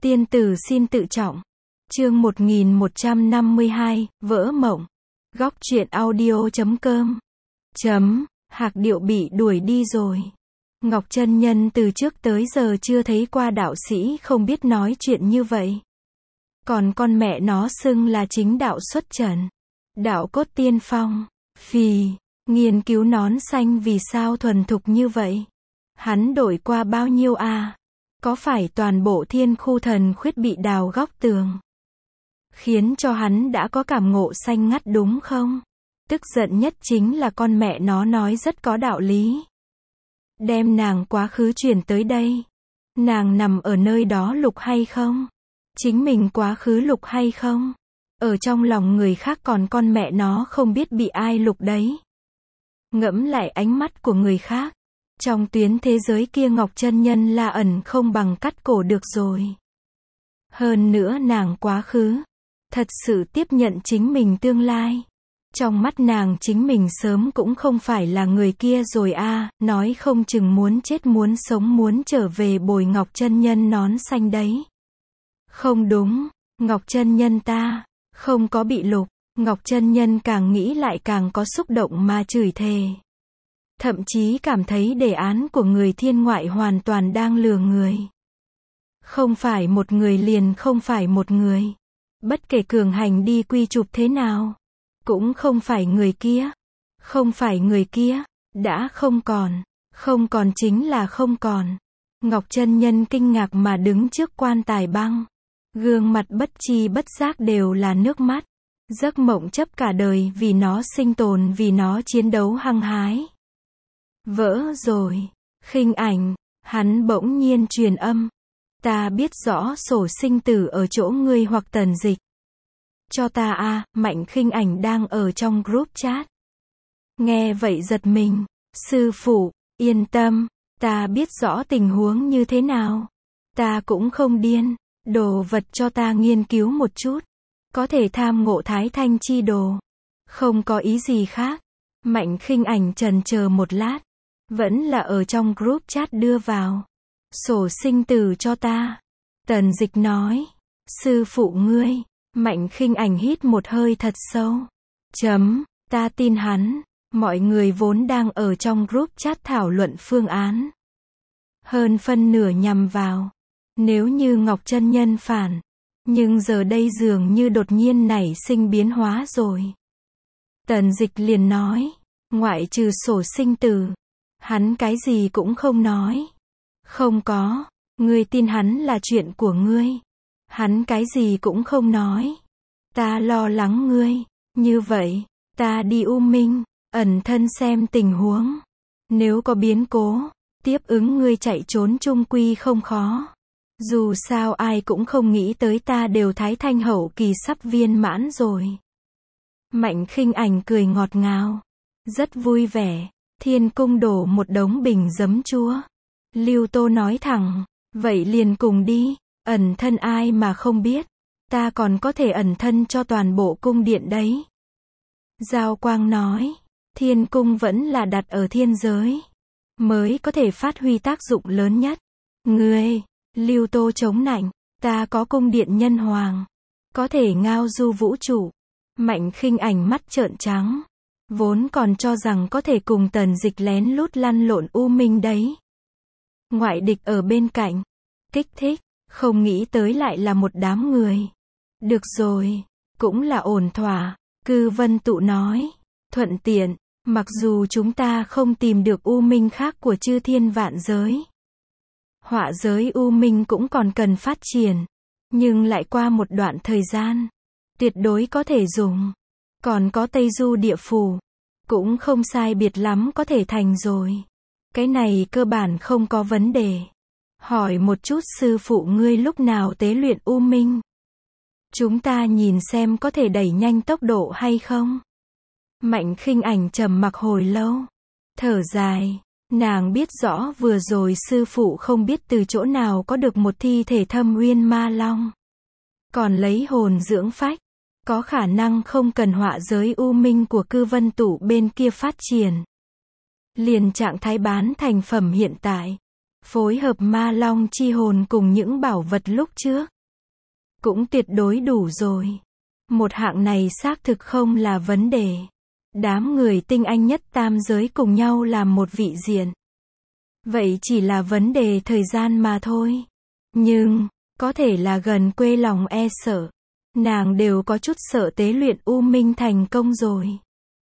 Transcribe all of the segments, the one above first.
Tiên tử xin tự trọng. Chương 1152, vỡ mộng. Góc truyện audio.com. Hạc Điệu bị đuổi đi rồi. Ngọc Chân Nhân từ trước tới giờ chưa thấy qua đạo sĩ không biết nói chuyện như vậy. Còn con mẹ nó xưng là chính đạo xuất trần. Đạo cốt tiên phong. Phì, nghiên cứu nón xanh vì sao thuần thục như vậy? Hắn đổi qua bao nhiêu à? Có phải toàn bộ thiên khu thần khuyết bị đào góc tường? Khiến cho hắn đã có cảm ngộ xanh ngắt đúng không? Tức giận nhất chính là con mẹ nó nói rất có đạo lý. Đem nàng quá khứ chuyển tới đây. Nàng nằm ở nơi đó lục hay không? Chính mình quá khứ lục hay không? Ở trong lòng người khác còn con mẹ nó không biết bị ai lục đấy. Ngẫm lại ánh mắt của người khác. Trong tuyến thế giới kia Ngọc Chân Nhân la ẩn không bằng cắt cổ được rồi. Hơn nữa nàng quá khứ. Thật sự tiếp nhận chính mình tương lai. Trong mắt nàng chính mình sớm cũng không phải là người kia rồi à, nói không chừng muốn chết muốn sống muốn trở về bồi Ngọc Chân Nhân nón xanh đấy. Không đúng, Ngọc Chân Nhân ta không có bị lục. Ngọc Chân Nhân càng nghĩ lại càng có xúc động mà chửi thề. Thậm chí cảm thấy đề án của người thiên ngoại hoàn toàn đang lừa người. Không phải một người liền không phải một người. Bất kể cường hành đi quy chụp thế nào. Cũng không phải người kia. Không phải người kia. Đã không còn. Không còn chính là không còn. Ngọc Chân Nhân kinh ngạc mà đứng trước quan tài băng. Gương mặt bất chi bất giác đều là nước mắt. Giấc mộng chấp cả đời vì nó sinh tồn vì nó chiến đấu hăng hái. Vỡ rồi. Khinh Ảnh. Hắn bỗng nhiên truyền âm. Ta biết rõ sổ sinh tử ở chỗ ngươi hoặc Tần Dịch. Cho ta à, Mạnh Khinh Ảnh đang ở trong group chat. Nghe vậy giật mình. Sư phụ, yên tâm. Ta biết rõ tình huống như thế nào. Ta cũng không điên. Đồ vật cho ta nghiên cứu một chút. Có thể tham ngộ Thái Thanh chi đồ. Không có ý gì khác. Mạnh Khinh Ảnh chần chờ một lát. Vẫn là ở trong group chat đưa vào. Sổ sinh tử cho ta. Tần Dịch nói. Sư phụ ngươi. Mạnh Khinh Ảnh hít một hơi thật sâu. Ta tin hắn. Mọi người vốn đang ở trong group chat thảo luận phương án. Hơn phân nửa nhằm vào. Nếu như Ngọc Chân Nhân phản. Nhưng giờ đây dường như đột nhiên nảy sinh biến hóa rồi. Tần Dịch liền nói. Ngoại trừ sổ sinh tử. Hắn cái gì cũng không nói. Không có. Ngươi tin hắn là chuyện của ngươi. Hắn cái gì cũng không nói. Ta lo lắng ngươi. Như vậy, ta đi U Minh, ẩn thân xem tình huống. Nếu có biến cố, tiếp ứng ngươi chạy trốn chung quy không khó. Dù sao ai cũng không nghĩ tới ta đều Thái Thanh hậu kỳ sắp viên mãn rồi. Mạnh Khinh Ảnh cười ngọt ngào. Rất vui vẻ. Thiên cung đổ một đống bình giấm chua. Lưu Tô nói thẳng. Vậy liền cùng đi. Ẩn thân ai mà không biết. Ta còn có thể ẩn thân cho toàn bộ cung điện đấy. Giao Quang nói. Thiên cung vẫn là đặt ở thiên giới. Mới có thể phát huy tác dụng lớn nhất. Ngươi. Lưu Tô chống nạnh. Ta có cung điện nhân hoàng. Có thể ngao du vũ trụ. Mạnh Khinh Ảnh mắt trợn trắng. Vốn còn cho rằng có thể cùng Tần Dịch lén lút lăn lộn U Minh đấy. Ngoại địch ở bên cạnh. Kích thích. Không nghĩ tới lại là một đám người. Được rồi. Cũng là ổn thỏa. Cư Vân Tụ nói. Thuận tiện. Mặc dù chúng ta không tìm được U Minh khác của chư thiên vạn giới. Họa giới U Minh cũng còn cần phát triển. Nhưng lại qua một đoạn thời gian. Tuyệt đối có thể dùng. Còn có Tây Du địa phủ. Cũng không sai biệt lắm có thể thành rồi. Cái này cơ bản không có vấn đề. Hỏi một chút sư phụ ngươi lúc nào tế luyện U Minh. Chúng ta nhìn xem có thể đẩy nhanh tốc độ hay không. Mạnh Khinh Ảnh trầm mặc hồi lâu. Thở dài. Nàng biết rõ vừa rồi sư phụ không biết từ chỗ nào có được một thi thể Thâm Uyên Ma Long. Còn lấy hồn dưỡng phách. Có khả năng không cần họa giới U Minh của Cư Vân Tụ bên kia phát triển. Liền trạng thái bán thành phẩm hiện tại. Phối hợp Ma Long chi hồn cùng những bảo vật lúc trước. cũng tuyệt đối đủ rồi. Một hạng này xác thực không là vấn đề. Đám người tinh anh nhất tam giới cùng nhau làm một vị diện. Vậy chỉ là vấn đề thời gian mà thôi. Nhưng, có thể là gần quê lòng e sợ. Nàng đều có chút sợ tế luyện U Minh thành công rồi.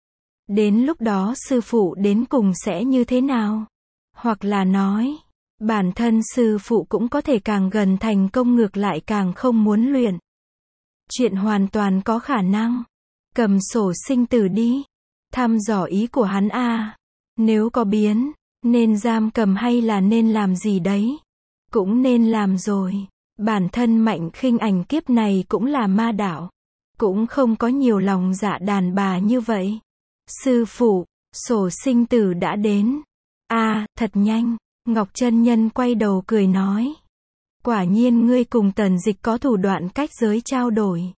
Đến lúc đó sư phụ đến cùng sẽ như thế nào? Hoặc là nói, bản thân sư phụ cũng có thể càng gần thành công ngược lại càng không muốn luyện. Chuyện hoàn toàn có khả năng. Cầm sổ sinh tử đi. Thăm dò ý của hắn a. Nếu có biến, nên giam cầm hay là nên làm gì đấy? Cũng nên làm rồi. Bản thân Mạnh Khinh Ảnh kiếp này cũng là ma đạo. Cũng không có nhiều lòng dạ đàn bà như vậy. Sư phụ, sổ sinh tử đã đến. Thật nhanh. Ngọc Chân Nhân quay đầu cười nói. Quả nhiên ngươi cùng Tần Dịch có thủ đoạn cách giới trao đổi.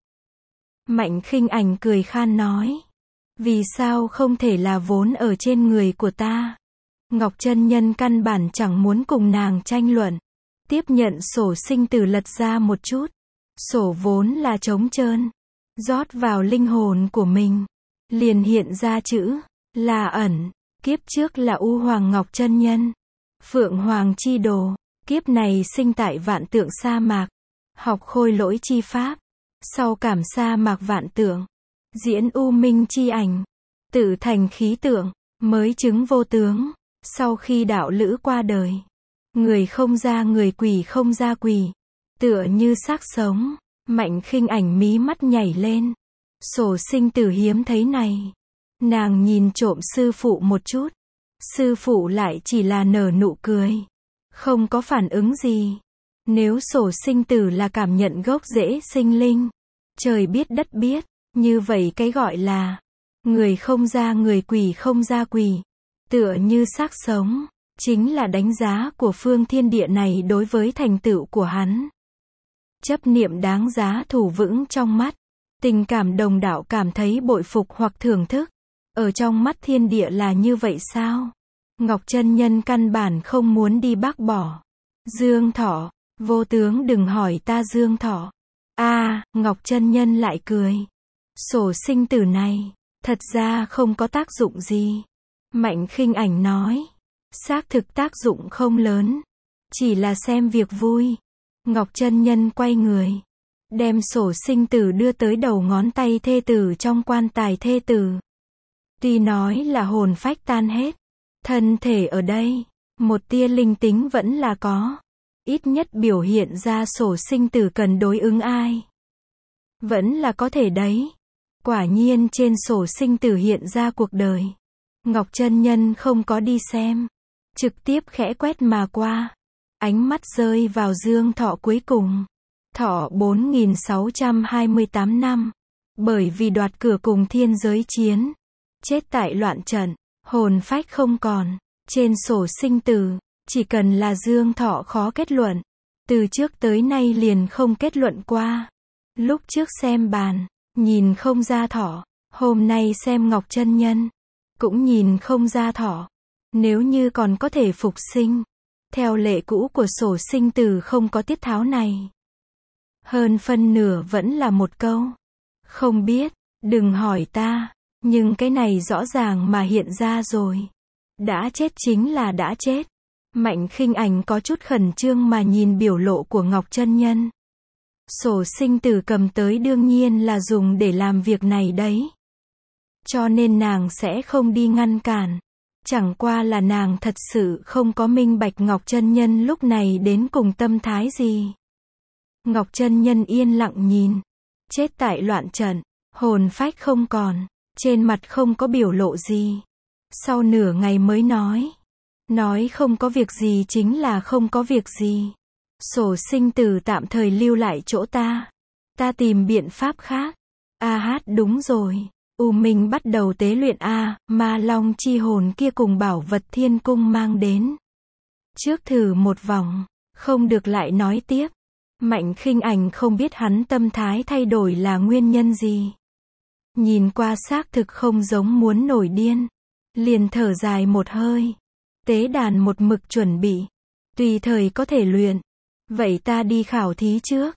Mạnh Khinh Ảnh cười khan nói. Vì sao không thể là vốn ở trên người của ta? Ngọc Chân Nhân căn bản chẳng muốn cùng nàng tranh luận. Tiếp nhận sổ sinh tử lật ra một chút. Sổ vốn là trống trơn. Rót vào linh hồn của mình. Liền hiện ra chữ. Là ẩn. Kiếp trước là U Hoàng Ngọc Chân Nhân. Phượng Hoàng chi đồ. Kiếp này sinh tại vạn tượng sa mạc. Học khôi lỗi chi pháp. Sau cảm sa mạc vạn tượng. Diễn U Minh chi ảnh. Tự thành khí tượng. Mới chứng vô tướng. Sau khi đạo lữ qua đời. Người không ra người, quỷ không ra quỷ. Tựa như xác sống. Mạnh Khinh Ảnh mí mắt nhảy lên. Sổ sinh tử hiếm thấy này. Nàng nhìn trộm sư phụ một chút. Sư phụ lại chỉ là nở nụ cười. Không có phản ứng gì. Nếu sổ sinh tử là cảm nhận gốc rễ sinh linh. Trời biết đất biết. Như vậy cái gọi là. Người không ra người, quỷ không ra quỷ. Tựa như xác sống. Chính là đánh giá của phương thiên địa này đối với thành tựu của hắn. Chấp niệm đáng giá thủ vững trong mắt. Tình cảm đồng đạo cảm thấy bội phục hoặc thưởng thức. Ở trong mắt thiên địa là như vậy sao? Ngọc Chân Nhân căn bản không muốn đi bác bỏ. Dương Thọ, vô tướng đừng hỏi ta Dương Thọ. Ngọc Chân Nhân lại cười. Sổ sinh tử này, thật ra không có tác dụng gì. Mạnh Khinh Ảnh nói. Xác thực tác dụng không lớn. Chỉ là xem việc vui. Ngọc Chân Nhân quay người. Đem sổ sinh tử đưa tới đầu ngón tay thê tử trong quan tài thê tử. Tuy nói là hồn phách tan hết. Thân thể ở đây. Một tia linh tính vẫn là có. Ít nhất biểu hiện ra sổ sinh tử cần đối ứng ai. Vẫn là có thể đấy. Quả nhiên trên sổ sinh tử hiện ra cuộc đời. Ngọc Chân Nhân không có đi xem. Trực tiếp khẽ quét mà qua. Ánh mắt rơi vào Dương Thọ cuối cùng. Thọ 4628 năm. Bởi vì đoạt cửa cùng thiên giới chiến. Chết tại loạn trận. Hồn phách không còn. Trên sổ sinh tử. Chỉ cần là Dương Thọ khó kết luận. Từ trước tới nay liền không kết luận qua. Lúc trước xem bàn. Nhìn không ra thọ. Hôm nay xem Ngọc Chân Nhân. Cũng nhìn không ra thọ. Nếu như còn có thể phục sinh. Theo lệ cũ của sổ sinh tử không có tiết tháo này. Hơn phân nửa vẫn là một câu. Không biết, đừng hỏi ta. Nhưng cái này rõ ràng mà hiện ra rồi. Đã chết chính là đã chết. Mạnh Khinh Ảnh có chút khẩn trương mà nhìn biểu lộ của Ngọc Chân Nhân. Sổ sinh tử cầm tới đương nhiên là dùng để làm việc này đấy. Cho nên nàng sẽ không đi ngăn cản. Chẳng qua là nàng thật sự không có minh bạch Ngọc Chân Nhân lúc này đến cùng tâm thái gì. Ngọc Chân Nhân yên lặng nhìn. Chết tại loạn trận. Hồn phách không còn. Trên mặt không có biểu lộ gì. Sau nửa ngày mới nói. Nói không có việc gì chính là không có việc gì. Sổ sinh tử tạm thời lưu lại chỗ ta. Ta tìm biện pháp khác. Đúng rồi. Mình bắt đầu tế luyện ma long chi hồn kia cùng bảo vật thiên cung mang đến. Trước thử một vòng. Không được lại nói tiếp. Mạnh Khinh Ảnh không biết hắn tâm thái thay đổi là nguyên nhân gì. Nhìn qua xác thực không giống muốn nổi điên. Liền thở dài một hơi. Tế đàn một mực chuẩn bị. Tùy thời có thể luyện. Vậy ta đi khảo thí trước.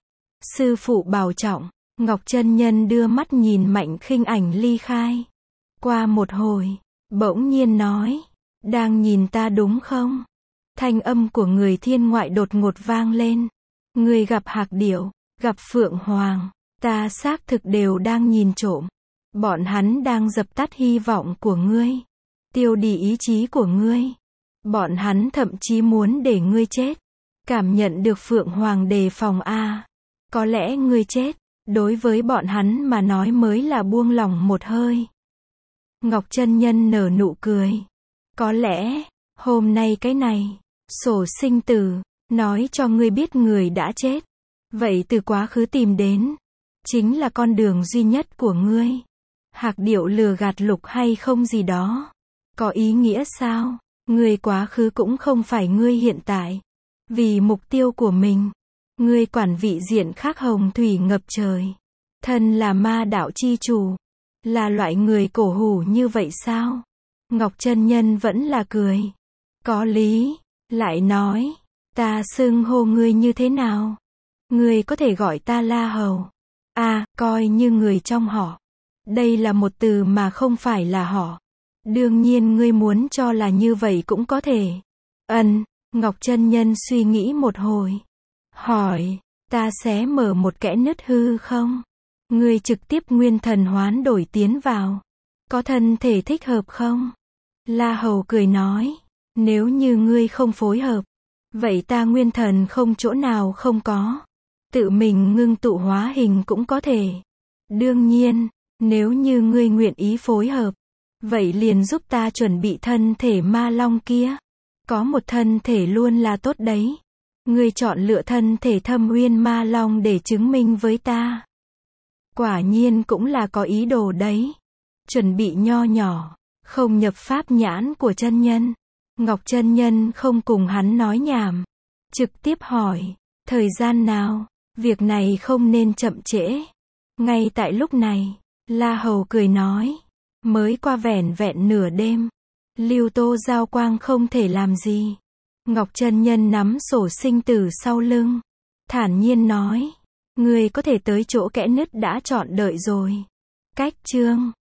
Sư phụ bảo trọng. Ngọc chân nhân đưa mắt nhìn Mạnh Khinh Ảnh ly khai. Qua một hồi, bỗng nhiên nói, đang nhìn ta đúng không? Thanh âm của người thiên ngoại đột ngột vang lên. Người gặp hạc điểu, gặp phượng hoàng, ta xác thực đều đang nhìn trộm. Bọn hắn đang dập tắt hy vọng của ngươi, tiêu đi ý chí của ngươi. Bọn hắn thậm chí muốn để ngươi chết. Cảm nhận được phượng hoàng đề phòng a. Có lẽ ngươi chết, đối với bọn hắn mà nói mới là buông lỏng một hơi. Ngọc chân nhân nở nụ cười. Có lẽ, hôm nay cái này, sổ sinh tử, nói cho ngươi biết người đã chết. Vậy từ quá khứ tìm đến, chính là con đường duy nhất của ngươi. Hạc điểu lừa gạt lục hay không gì đó. Có ý nghĩa sao? Ngươi quá khứ cũng không phải ngươi hiện tại. Vì mục tiêu của mình, ngươi quản vị diện khác hồng thủy ngập trời. Thân là ma đạo chi chủ. Là loại người cổ hủ như vậy sao? Ngọc chân nhân vẫn là cười. Có lý. Lại nói, ta xưng hô ngươi như thế nào? Ngươi có thể gọi ta La Hầu. Coi như người trong họ. Đây là một từ mà không phải là họ. Đương nhiên ngươi muốn cho là như vậy cũng có thể. Ngọc chân nhân suy nghĩ một hồi. Hỏi, ta sẽ mở một kẽ nứt hư không? Ngươi trực tiếp nguyên thần hoán đổi tiến vào. Có thân thể thích hợp không? La Hầu cười nói, nếu như ngươi không phối hợp, vậy ta nguyên thần không chỗ nào không có. Tự mình ngưng tụ hóa hình cũng có thể. Đương nhiên, nếu như ngươi nguyện ý phối hợp, vậy liền giúp ta chuẩn bị thân thể ma long kia. Có một thân thể luôn là tốt đấy. Ngươi chọn lựa thân thể Thâm Uyên ma long để chứng minh với ta. Quả nhiên cũng là có ý đồ đấy. Chuẩn bị nho nhỏ, không nhập pháp nhãn của chân nhân. Ngọc chân nhân không cùng hắn nói nhảm. Trực tiếp hỏi, thời gian nào? Việc này không nên chậm trễ. Ngay tại lúc này, La Hầu cười nói, mới qua vẻn vẹn nửa đêm. Lưu Tô Giao Quang không thể làm gì. Ngọc chân nhân nắm sổ sinh tử sau lưng. Thản nhiên nói, ngươi có thể tới chỗ kẽ nứt đã chọn đợi rồi. Cách chương